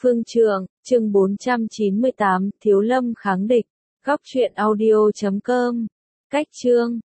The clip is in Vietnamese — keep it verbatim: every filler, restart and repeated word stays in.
Phương Trượng, chương bốn trăm chín mươi tám, Thiếu Lâm kháng địch. Góc truyện audio chấm com. Cách chương